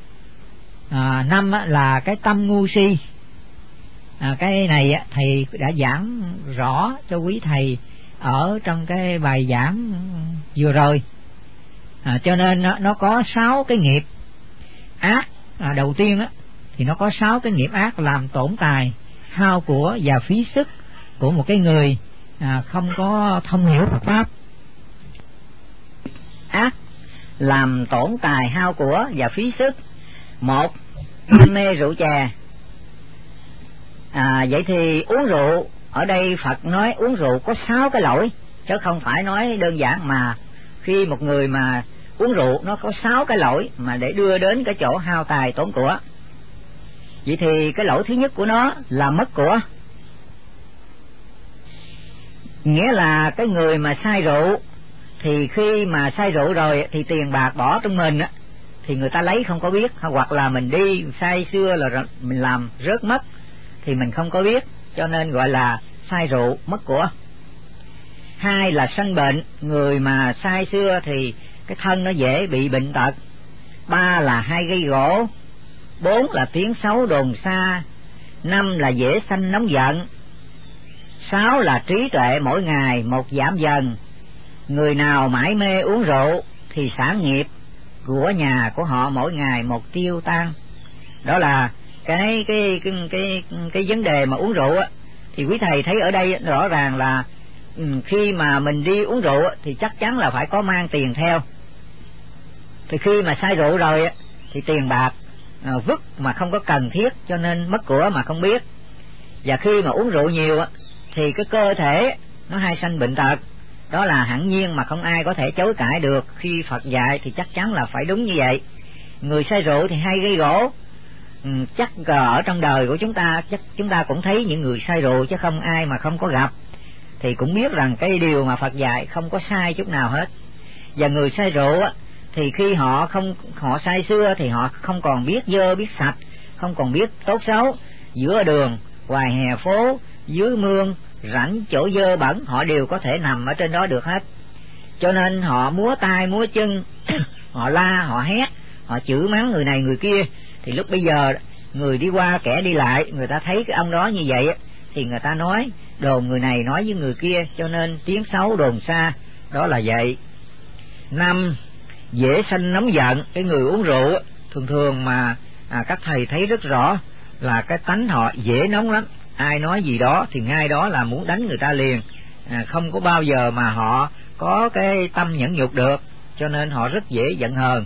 5 là cái tâm ngu si. Cái này thầy đã giảng rõ cho quý thầy ở trong cái bài giảng vừa rồi. Cho nên nó có 6 cái nghiệp ác. Đầu tiên thì nó có 6 cái nghiệp ác làm tổn tài, hao của và phí sức của một cái người không có thông hiểu Phật pháp. Ác làm tổn tài, hao của và phí sức. 1, mê rượu chè. Vậy thì uống rượu, ở đây Phật nói uống rượu có 6 cái lỗi, chứ không phải nói đơn giản mà khi một người mà uống rượu nó có 6 cái lỗi mà để đưa đến cái chỗ hao tài tốn của. Vậy thì cái lỗi thứ nhất của nó là mất của. Nghĩa là cái người mà say rượu thì khi mà say rượu rồi thì tiền bạc bỏ trong mình á thì người ta lấy không có biết, hoặc là mình đi say sưa là mình làm rớt mất thì mình không có biết, cho nên gọi là say rượu mất của. 2 là sanh bệnh, người mà say sưa thì cái thân nó dễ bị bệnh tật. 3 là hay gây gỗ. 4 là tiếng xấu đồn xa. 5 là dễ sanh nóng giận. 6 là trí tuệ mỗi ngày một giảm dần. Người nào mãi mê uống rượu thì sản nghiệp của nhà của họ mỗi ngày một tiêu tan. Đó là cái vấn đề mà uống rượu á. Thì quý thầy thấy ở đây rõ ràng là khi mà mình đi uống rượu thì chắc chắn là phải có mang tiền theo. Thì khi mà say rượu rồi thì tiền bạc vứt mà không có cần thiết, cho nên mất của mà không biết. Và khi mà uống rượu nhiều thì cái cơ thể nó hay sanh bệnh tật. Đó là hẳn nhiên mà không ai có thể chối cãi được. Khi Phật dạy thì chắc chắn là phải đúng như vậy. Người say rượu thì hay gây gỗ. Chắc ở trong đời của chúng ta, chắc chúng ta cũng thấy những người say rượu, chứ không ai mà không có gặp. Thì cũng biết rằng cái điều mà Phật dạy không có sai chút nào hết. Và người say rượu thì khi họ say sưa thì họ không còn biết dơ biết sạch, không còn biết tốt xấu. Giữa đường, ngoài hè phố, dưới mương, rãnh, chỗ dơ bẩn, họ đều có thể nằm ở trên đó được hết. Cho nên họ múa tay múa chân, họ la, họ hét, họ chửi mắng người này người kia. Thì lúc bây giờ người đi qua kẻ đi lại, người ta thấy cái ông đó như vậy thì người ta nói, đồn người này nói với người kia, cho nên tiếng xấu đồn xa. Đó là vậy. 5. Dễ sanh nóng giận. Cái người uống rượu thường mà các thầy thấy rất rõ là cái tánh họ dễ nóng lắm. Ai nói gì đó thì ngay đó là muốn đánh người ta liền, không có bao giờ mà họ có cái tâm nhẫn nhục được, cho nên họ rất dễ giận hờn.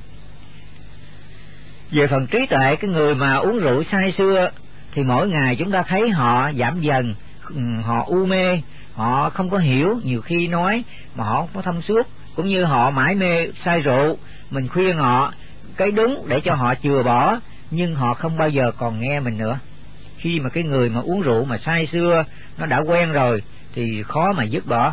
Về phần trí tuệ, cái người mà uống rượu say sưa thì mỗi ngày chúng ta thấy họ giảm dần, họ u mê, họ không có hiểu, nhiều khi nói mà họ không có thông suốt, cũng như họ mãi mê say rượu. Mình khuyên họ cái đúng để cho họ chừa bỏ, nhưng họ không bao giờ còn nghe mình nữa. Khi mà cái người mà uống rượu mà say sưa nó đã quen rồi thì khó mà dứt bỏ.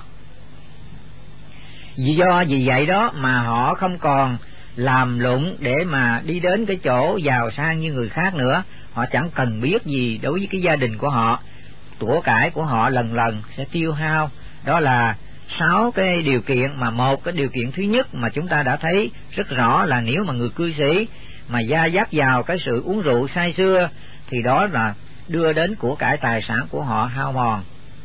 Vì vậy đó mà họ không còn làm lụng để mà đi đến cái chỗ giàu sang như người khác nữa. Họ chẳng cần biết gì đối với cái gia đình của họ. Của cải của họ lần lần sẽ tiêu hao. Đó là 6 cái điều kiện, mà một cái điều kiện thứ nhất mà chúng ta đã thấy rất rõ là nếu mà người cư sĩ mà gia dắt vào cái sự uống rượu say sưa thì đó là đưa đến của cải tài sản của họ hao mòn.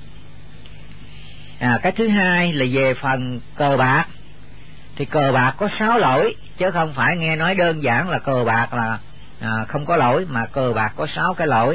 Cái thứ hai là về phần cờ bạc. Thì cờ bạc có 6 lỗi, chứ không phải nghe nói đơn giản là cờ bạc là không có lỗi, mà cờ bạc có 6 cái lỗi.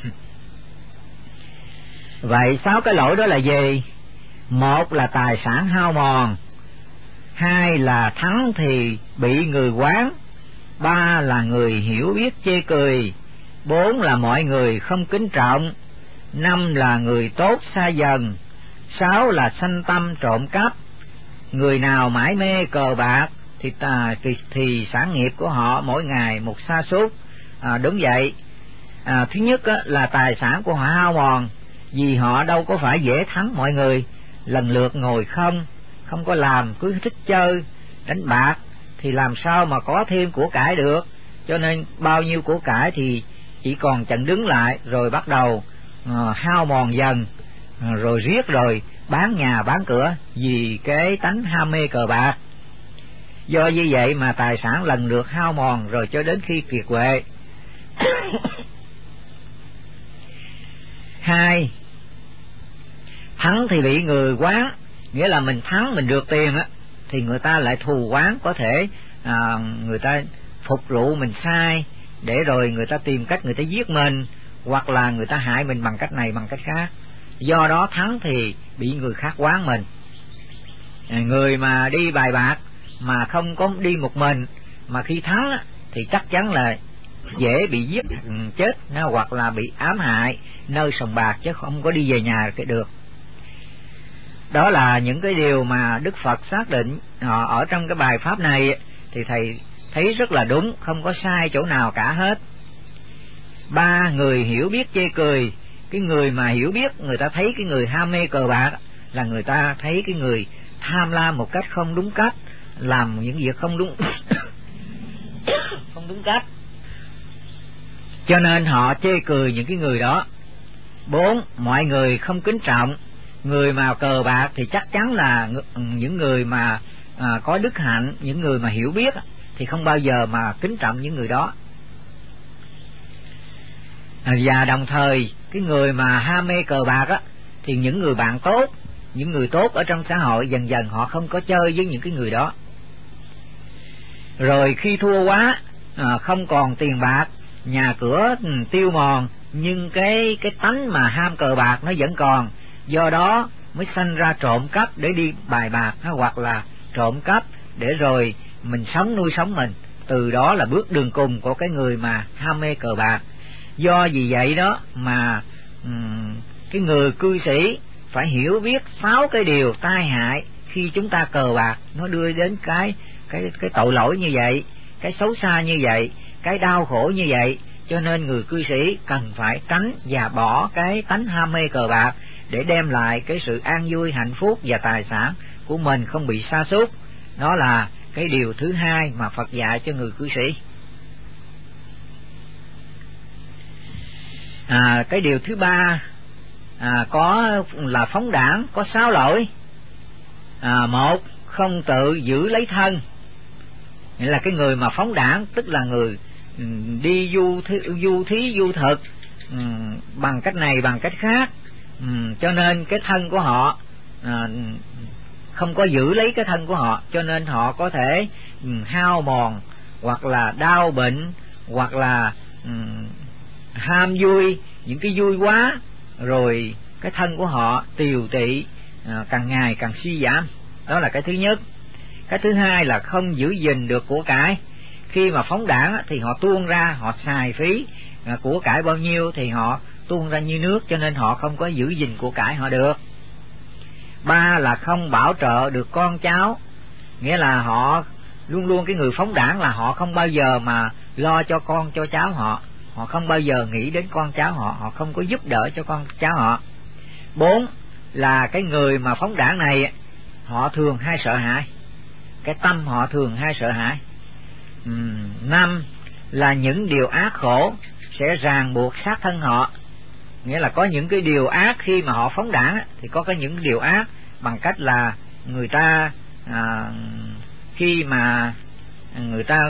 Vậy 6 cái lỗi đó là gì? 1 là tài sản hao mòn. 2 là thắng thì bị người quán. 3 là người hiểu biết chê cười. 4 là mọi người không kính trọng. 5 là người tốt xa dần. 6 là sanh tâm trộm cắp. Người nào mãi mê cờ bạc thì sản nghiệp của họ mỗi ngày một sa sút. Đúng vậy. Thứ nhất là tài sản của họ hao mòn, vì họ đâu có phải dễ thắng mọi người, lần lượt ngồi không có làm, cứ thích chơi đánh bạc thì làm sao mà có thêm của cải được. Cho nên bao nhiêu của cải thì chỉ còn chặn đứng lại, rồi bắt đầu hao mòn dần, rồi riết rồi bán nhà bán cửa vì cái tánh ham mê cờ bạc. Do như vậy mà tài sản lần lượt hao mòn rồi cho đến khi kiệt quệ. 2. Thắng thì bị người quán, nghĩa là mình thắng mình được tiền thì người ta lại thù quán, có thể người ta phục rượu mình sai để rồi người ta tìm cách người ta giết mình, hoặc là người ta hại mình bằng cách này bằng cách khác. Do đó thắng thì bị người khác quán mình. Người mà đi bài bạc mà không có đi một mình, mà khi thắng thì chắc chắn là dễ bị giết chết hoặc là bị ám hại nơi sòng bạc, chứ không có đi về nhà được. Đó là những cái điều mà Đức Phật xác định ở trong cái bài pháp này, thì thầy thấy rất là đúng, không có sai chỗ nào cả hết. 3 người hiểu biết chê cười. Cái người mà hiểu biết, người ta thấy cái người ham mê cờ bạc là người ta thấy cái người tham lam một cách không đúng cách, làm những việc không đúng không đúng cách, cho nên họ chê cười những cái người đó. 4. Mọi người không kính trọng. Người mà cờ bạc thì chắc chắn là những người mà có đức hạnh, những người mà hiểu biết thì không bao giờ mà kính trọng những người đó. Và đồng thời cái người mà ham mê cờ bạc thì những người bạn tốt, những người tốt ở trong xã hội dần dần họ không có chơi với những cái người đó. Rồi khi thua quá, không còn tiền bạc, nhà cửa tiêu mòn, nhưng cái tánh mà ham cờ bạc nó vẫn còn, do đó mới sanh ra trộm cắp để đi bài bạc, hoặc là trộm cắp để rồi mình nuôi sống mình. Từ đó là bước đường cùng của cái người mà ham mê cờ bạc. Do vì vậy đó mà cái người cư sĩ phải hiểu biết 6 cái điều tai hại khi chúng ta cờ bạc, nó đưa đến cái tội lỗi như vậy, cái xấu xa như vậy, cái đau khổ như vậy. Cho nên người cư sĩ cần phải tránh và bỏ cái tánh ham mê cờ bạc để đem lại cái sự an vui, hạnh phúc và tài sản của mình không bị sa sút. Đó là cái điều thứ 2 mà Phật dạy cho người cư sĩ. Cái điều thứ 3 có là phóng đảng, có 6 lỗi. 1. Không tự giữ lấy thân. Nghĩa là cái người mà phóng đảng tức là người đi du thí du thực bằng cách này bằng cách khác, cho nên cái thân của họ không có giữ lấy cái thân của họ, cho nên họ có thể hao mòn, hoặc là đau bệnh, hoặc là ham vui, những cái vui quá, rồi cái thân của họ tiều tị, càng ngày càng suy giảm. Đó là cái thứ nhất. Cái thứ 2 là không giữ gìn được của cải. Khi mà phóng đảng thì họ tuôn ra, họ xài phí, của cải bao nhiêu thì họ tuôn ra như nước, cho nên họ không có giữ gìn của cải họ được. 3 là không bảo trợ được con cháu. Nghĩa là họ luôn luôn, cái người phóng đảng là họ không bao giờ mà lo cho con cho cháu họ, họ không bao giờ nghĩ đến con cháu họ, họ không có giúp đỡ cho con cháu họ. 4 là cái người mà phóng đảng này họ thường hay sợ hãi, cái tâm họ thường hay sợ hãi. 5 là những điều ác khổ sẽ ràng buộc xác thân họ. Nghĩa là có những cái điều ác khi mà họ phóng đảng thì có cái những điều ác bằng cách là người ta khi mà người ta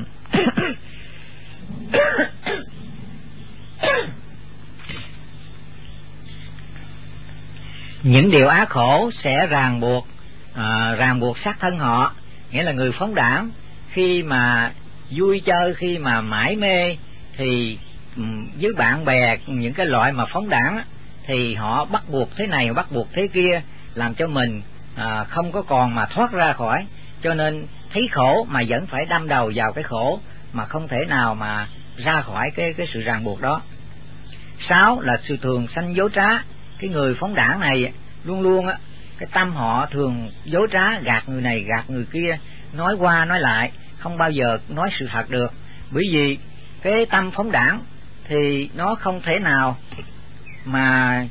những điều ác khổ sẽ ràng buộc xác thân họ. Nghĩa là người phóng đảng khi mà vui chơi, khi mà mải mê thì với bạn bè những cái loại mà phóng đảng thì họ bắt buộc thế này, họ bắt buộc thế kia, làm cho mình không có còn mà thoát ra khỏi, cho nên thấy khổ mà vẫn phải đâm đầu vào cái khổ, mà không thể nào mà ra khỏi cái sự ràng buộc đó. 6 là sự thường sanh dối trá. Cái người phóng đảng này luôn luôn cái tâm họ thường dối trá, gạt người này gạt người kia, nói qua nói lại, không bao giờ nói sự thật được. Bởi vì cái tâm phóng đảng thì nó không thể nào mà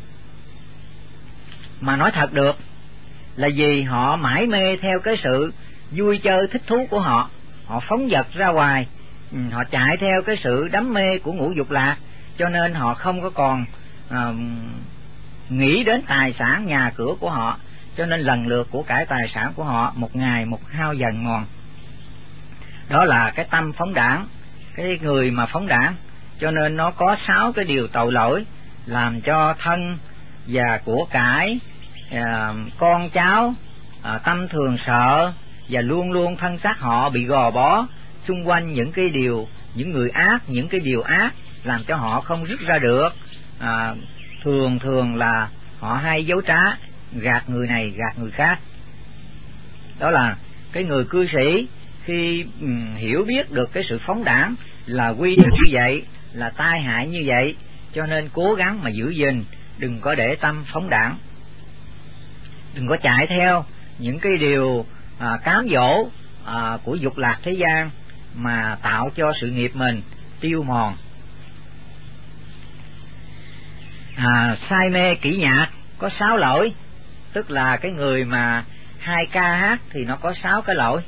nói thật được, là vì họ mải mê theo cái sự vui chơi thích thú của họ, họ phóng dật ra ngoài, họ chạy theo cái sự đắm mê của ngũ dục lạc, cho nên họ không có còn nghĩ đến tài sản nhà cửa của họ, cho nên lần lượt của cải tài sản của họ một ngày một hao dần mòn. Đó là cái tâm phóng đảng, cái người mà phóng đảng, cho nên nó có 6 cái điều tội lỗi làm cho thân và của cải, con cháu tâm thường sợ, và luôn luôn thân xác họ bị gò bó xung quanh những cái điều, những người ác, những cái điều ác làm cho họ không rút ra được. Thường là họ hay dối trá, gạt người này gạt người khác. Đó là cái người cư sĩ khi hiểu biết được cái sự phóng đảng là quy định như vậy, là tai hại như vậy, cho nên cố gắng mà giữ gìn, đừng có để tâm phóng đãng, đừng có chạy theo những cái điều cám dỗ của dục lạc thế gian mà tạo cho sự nghiệp mình tiêu mòn. Say mê kỹ nhạc có 6 lỗi, tức là cái người mà hay ca hát thì nó có 6 cái lỗi.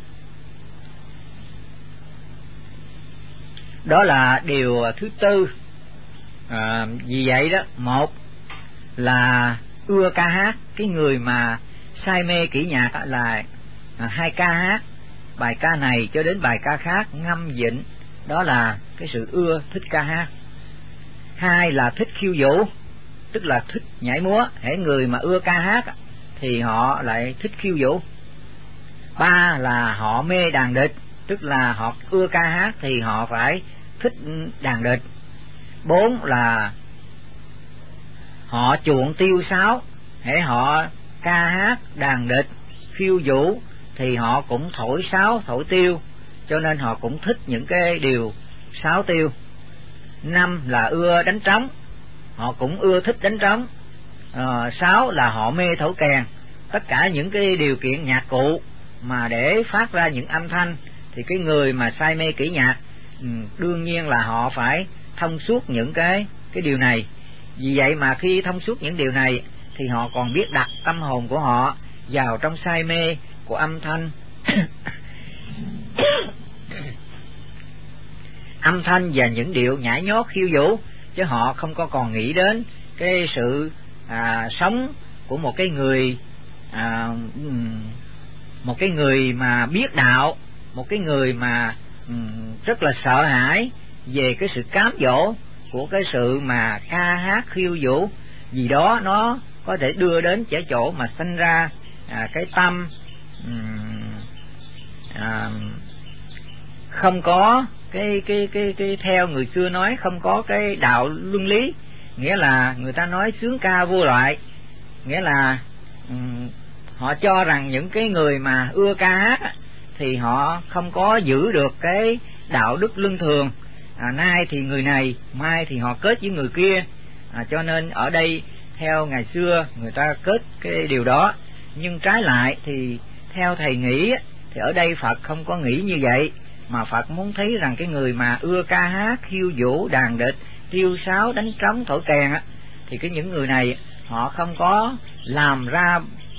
Đó là điều thứ tư. Vì vậy đó, một là ưa ca hát. Cái người mà say mê kỹ nhạc là hay ca hát, bài ca này cho đến bài ca khác, ngâm vịnh, đó là cái sự ưa thích ca hát. Hai là thích khiêu vũ, tức là thích nhảy múa. Hễ người mà ưa ca hát thì họ lại thích khiêu vũ. Ba là họ mê đàn địch, tức là họ ưa ca hát thì họ phải thích đàn địch. Bốn là họ chuộng tiêu sáo, hễ họ ca hát, đàn địch, khiêu vũ thì họ cũng thổi sáo, thổi tiêu, cho nên họ cũng thích những cái điều sáo tiêu. Năm là ưa đánh trống, họ cũng ưa thích đánh trống. Sáu là họ mê thổi kèn. Tất cả những cái điều kiện nhạc cụ mà để phát ra những âm thanh thì cái người mà say mê kỹ nhạc đương nhiên là họ phải thông suốt những cái điều này. Vì vậy mà khi thông suốt những điều này thì họ còn biết đặt tâm hồn của họ vào trong say mê của âm thanh âm thanh và những điệu nhảy nhót khiêu vũ, chứ họ không có còn nghĩ đến cái sự sống của một cái người mà biết đạo, một cái người mà rất là sợ hãi về cái sự cám dỗ của cái sự mà ca hát khiêu vũ. Vì đó nó có thể đưa đến trẻ chỗ mà sinh ra cái tâm không có cái theo người xưa nói không có cái đạo luân lý, nghĩa là người ta nói sướng ca vô loại, nghĩa là họ cho rằng những cái người mà ưa ca hát thì họ không có giữ được cái đạo đức luân thường. Nay thì người này, mai thì họ kết với người kia, cho nên ở đây theo ngày xưa người ta kết cái điều đó. Nhưng trái lại thì theo thầy nghĩ thì ở đây Phật không có nghĩ như vậy, mà Phật muốn thấy rằng cái người mà ưa ca hát, khiêu vũ, đàn địch, tiêu sáo, đánh trống, thổi kèn thì cái những người này họ không có làm ra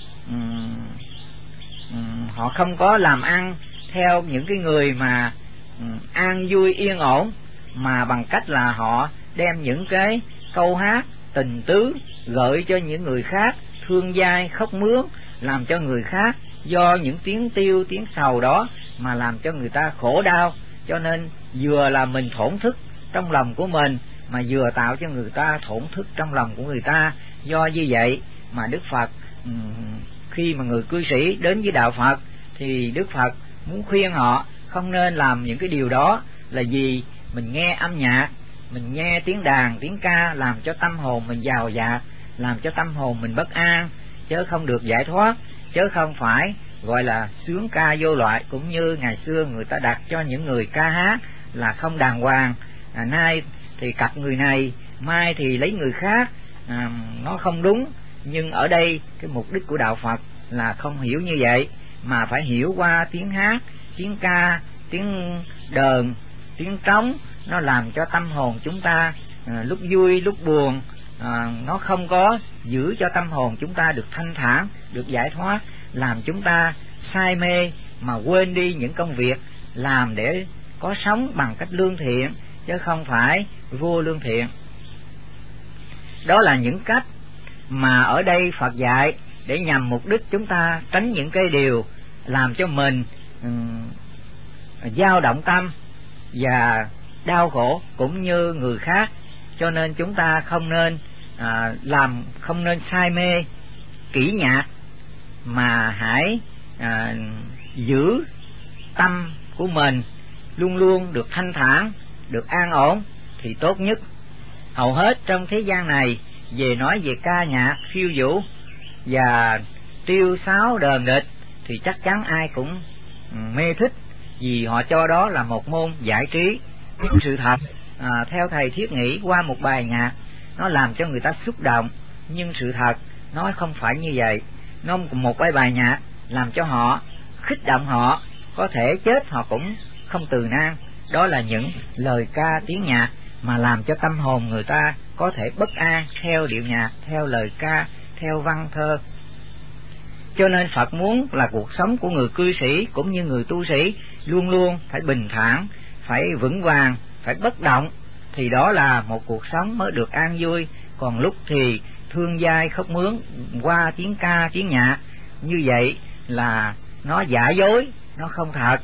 họ không có làm ăn theo những cái người mà an vui yên ổn, mà bằng cách là họ đem những cái câu hát tình tứ gợi cho những người khác thương dai khóc mướn, làm cho người khác do những tiếng tiêu tiếng sầu đó mà làm cho người ta khổ đau. Cho nên vừa là mình thổn thức trong lòng của mình, mà vừa tạo cho người ta thổn thức trong lòng của người ta. Do như vậy mà Đức Phật khi mà người cư sĩ đến với đạo Phật thì Đức Phật muốn khuyên họ không nên làm những cái điều đó. Là vì mình nghe âm nhạc, mình nghe tiếng đàn, tiếng ca làm cho tâm hồn mình giàu dạt, làm cho tâm hồn mình bất an, chứ không được giải thoát, chứ không phải gọi là sướng ca vô loại. Cũng như ngày xưa người ta đặt cho những người ca hát là không đàng hoàng, nay thì cặp người này, mai thì lấy người khác, nó không đúng. Nhưng ở đây cái mục đích của đạo Phật là không hiểu như vậy, mà phải hiểu qua tiếng hát, tiếng ca, tiếng đờn, tiếng trống, nó làm cho tâm hồn chúng ta lúc vui lúc buồn, nó không có giữ cho tâm hồn chúng ta được thanh thản, được giải thoát, làm chúng ta say mê mà quên đi những công việc làm để có sống bằng cách lương thiện, chứ không phải vô lương thiện. Đó là những cách mà ở đây Phật dạy để nhằm mục đích chúng ta tránh những cái điều làm cho mình dao động tâm và đau khổ cũng như người khác. Cho nên chúng ta không nên không nên say mê kỹ nhạc, mà hãy giữ tâm của mình luôn luôn được thanh thản, được an ổn thì tốt nhất. Hầu hết trong thế gian này nói về ca nhạc, khiêu vũ và tiêu sáo đờn địch thì chắc chắn ai cũng mê thích, vì họ cho đó là một môn giải trí, sự thật. Theo thầy thiết nghĩ qua một bài nhạc nó làm cho người ta xúc động, nhưng sự thật nó không phải như vậy. Nó một bài nhạc làm cho họ khích động, họ có thể chết họ cũng không từ nan. Đó là những lời ca tiếng nhạc mà làm cho tâm hồn người ta có thể bất an theo điệu nhạc, theo lời ca, theo văn thơ. Cho nên Phật muốn là cuộc sống của người cư sĩ cũng như người tu sĩ luôn luôn phải bình thản, phải vững vàng, phải bất động, thì đó là một cuộc sống mới được an vui. Còn lúc thì thương dai khóc mướn qua tiếng ca tiếng nhạc, như vậy là nó giả dối, nó không thật.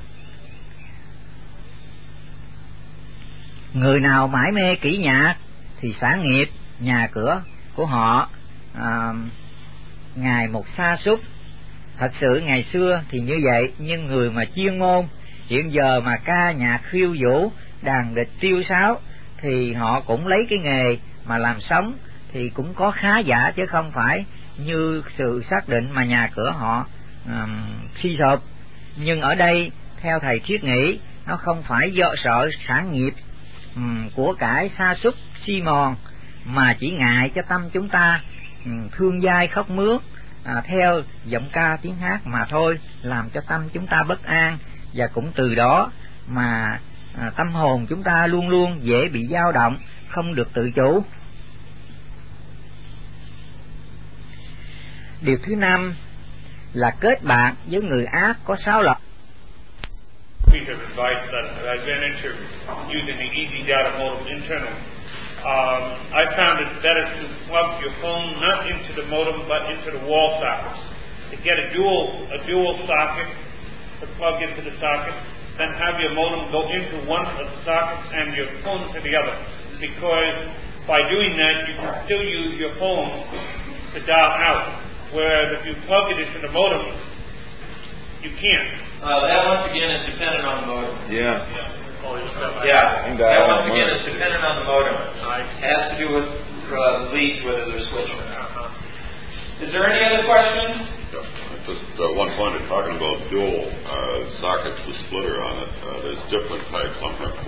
Người nào mãi mê kỹ nhạc thì sản nghiệp nhà cửa của họ ngày một sa sút. Thật sự ngày xưa thì như vậy, nhưng người mà chuyên môn hiện giờ mà ca nhạc khiêu vũ, đàn địch tiêu sáo thì họ cũng lấy cái nghề mà làm sống, thì cũng có khá giả chứ không phải như sự xác định mà nhà cửa họ suy sụp. Nhưng ở đây theo thầy thiết nghĩ, nó không phải do sợ sản nghiệp của cải sa sút si mòn, mà chỉ ngại cho tâm chúng ta thương dai khóc mướt theo giọng ca tiếng hát mà thôi, làm cho tâm chúng ta bất an, và cũng từ đó mà tâm hồn chúng ta luôn luôn dễ bị dao động, không được tự chủ. Điều thứ 5 là kết bạn với người ác có 6 loại. Piece of advice that I ran into using the Easy Data modem internal. I found it better to plug your phone not into the modem but into the wall sockets. To get a dual socket to plug into the socket, then have your modem go into one of the sockets and your phone to the other. Because by doing that, you can still use your phone to dial out. Whereas if you plug it into the modem, you can't. That once again is dependent on the modem. Yeah. That once again is dependent on the modem. It has to do with leads, whether they're switching. Is there any other questions? Just one point in talking about dual sockets with splitter on it. There's different types. Some have